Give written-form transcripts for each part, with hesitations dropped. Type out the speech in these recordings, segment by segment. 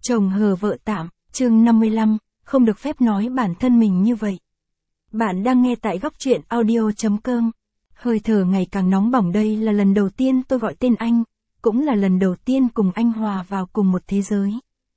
Chồng hờ vợ tạm, chương 55, không được phép nói bản thân mình như vậy. Bạn đang nghe tại góc truyện audio.com. Hơi thở ngày càng nóng bỏng, đây là lần đầu tiên tôi gọi tên anh, cũng là lần đầu tiên cùng anh hòa vào cùng một thế giới.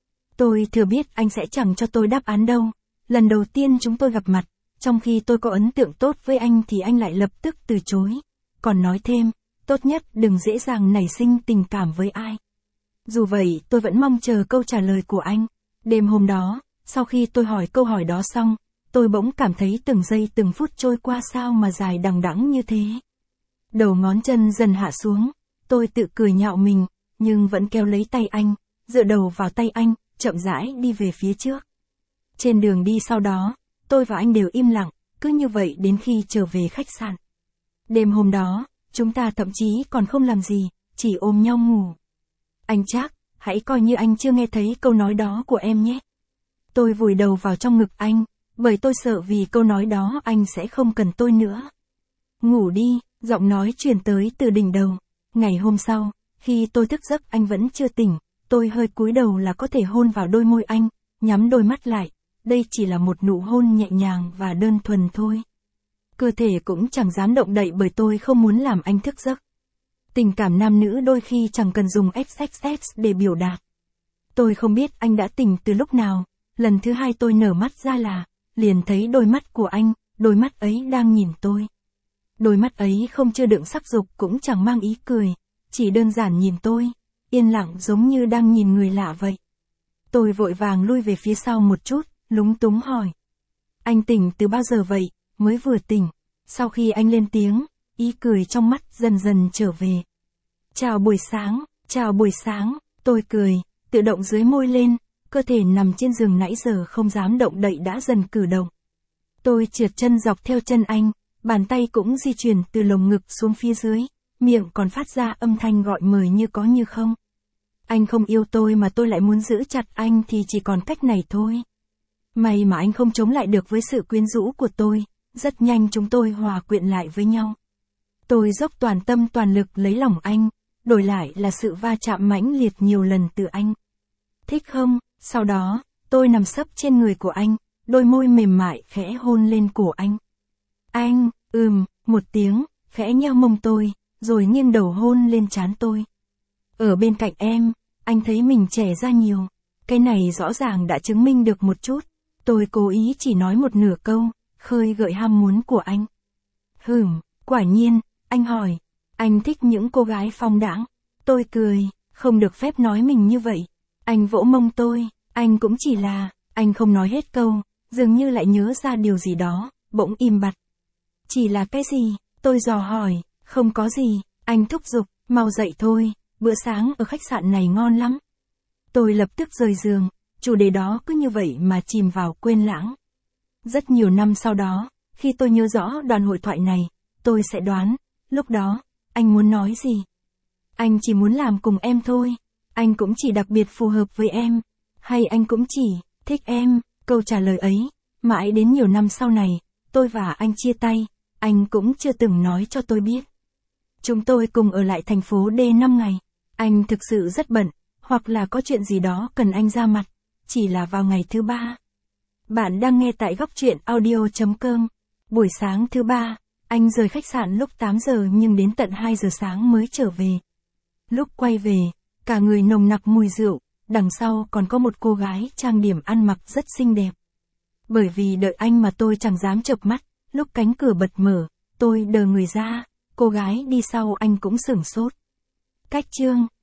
Tôi thừa biết anh sẽ chẳng cho tôi đáp án đâu. Lần đầu tiên chúng tôi gặp mặt, trong khi tôi có ấn tượng tốt với anh thì anh lại lập tức từ chối. Còn nói thêm, tốt nhất đừng dễ dàng nảy sinh tình cảm với ai. Dù vậy, tôi vẫn mong chờ câu trả lời của anh. Đêm hôm đó, sau khi tôi hỏi câu hỏi đó xong, tôi bỗng cảm thấy từng giây từng phút trôi qua sao mà dài đằng đẵng như thế. Đầu ngón chân dần hạ xuống, tôi tự cười nhạo mình, nhưng vẫn kéo lấy tay anh, dựa đầu vào tay anh, chậm rãi đi về phía trước. Trên đường đi sau đó, tôi và anh đều im lặng, cứ như vậy đến khi trở về khách sạn. Đêm hôm đó, chúng ta thậm chí còn không làm gì, chỉ ôm nhau ngủ. Anh Trác, hãy coi như anh chưa nghe thấy câu nói đó của em nhé. Tôi vùi đầu vào trong ngực anh, bởi tôi sợ vì câu nói đó anh sẽ không cần tôi nữa. Ngủ đi, giọng nói truyền tới từ đỉnh đầu. Ngày hôm sau, khi tôi thức giấc anh vẫn chưa tỉnh, tôi hơi cúi đầu là có thể hôn vào đôi môi anh, nhắm đôi mắt lại. Đây chỉ là một nụ hôn nhẹ nhàng và đơn thuần thôi. Cơ thể cũng chẳng dám động đậy bởi tôi không muốn làm anh thức giấc. Tình cảm nam nữ đôi khi chẳng cần dùng XXX để biểu đạt. Tôi không biết anh đã tỉnh từ lúc nào, lần thứ hai tôi nở mắt ra là, liền thấy đôi mắt của anh, đôi mắt ấy đang nhìn tôi. Đôi mắt ấy không chứa đựng sắc dục cũng chẳng mang ý cười, chỉ đơn giản nhìn tôi, yên lặng giống như đang nhìn người lạ vậy. Tôi vội vàng lui về phía sau một chút, lúng túng hỏi. Anh tỉnh từ bao giờ vậy? Mới vừa tỉnh. Sau khi anh lên tiếng, ý cười trong mắt dần dần trở về. Chào buổi sáng, tôi cười, tự động dưới môi lên, cơ thể nằm trên giường nãy giờ không dám động đậy đã dần cử động. Tôi trượt chân dọc theo chân anh, bàn tay cũng di chuyển từ lồng ngực xuống phía dưới, miệng còn phát ra âm thanh gọi mời như có như không. Anh không yêu tôi mà tôi lại muốn giữ chặt anh thì chỉ còn cách này thôi. May mà anh không chống lại được với sự quyến rũ của tôi, rất nhanh chúng tôi hòa quyện lại với nhau. Tôi dốc toàn tâm toàn lực lấy lòng anh, đổi lại là sự va chạm mãnh liệt nhiều lần từ anh. Thích không? Sau đó, tôi nằm sấp trên người của anh, đôi môi mềm mại khẽ hôn lên cổ anh. Anh, một tiếng, khẽ nheo mông tôi, rồi nghiêng đầu hôn lên trán tôi. Ở bên cạnh em, anh thấy mình trẻ ra nhiều. Cái này rõ ràng đã chứng minh được một chút. Tôi cố ý chỉ nói một nửa câu, khơi gợi ham muốn của anh. Quả nhiên, anh hỏi. Anh thích những cô gái phóng đãng. Tôi cười, không được phép nói mình như vậy. Anh vỗ mông tôi, anh cũng chỉ là, anh không nói hết câu, dường như lại nhớ ra điều gì đó, bỗng im bặt. Chỉ là cái gì? Tôi dò hỏi, không có gì, anh thúc giục, mau dậy thôi, bữa sáng ở khách sạn này ngon lắm. Tôi lập tức rời giường, chủ đề đó cứ như vậy mà chìm vào quên lãng. Rất nhiều năm sau đó, khi tôi nhớ rõ đoạn hội thoại này, tôi sẽ đoán, lúc đó, anh muốn nói gì? Anh chỉ muốn làm cùng em thôi, anh cũng chỉ đặc biệt phù hợp với em, hay anh cũng chỉ thích em? Câu trả lời ấy, mãi đến nhiều năm sau này, tôi và anh chia tay, anh cũng chưa từng nói cho tôi biết. Chúng tôi cùng ở lại thành phố D 5 ngày, anh thực sự rất bận, hoặc là có chuyện gì đó cần anh ra mặt, chỉ là vào ngày thứ 3. Bạn đang nghe tại góc truyện audio.com. Buổi sáng thứ 3, anh rời khách sạn lúc 8 giờ nhưng đến tận 2 giờ sáng mới trở về. Lúc quay về, cả người nồng nặc mùi rượu, đằng sau còn có một cô gái trang điểm ăn mặc rất xinh đẹp. Bởi vì đợi anh mà tôi chẳng dám chợp mắt, lúc cánh cửa bật mở, tôi đờ người ra, cô gái đi sau anh cũng sửng sốt. Cách chương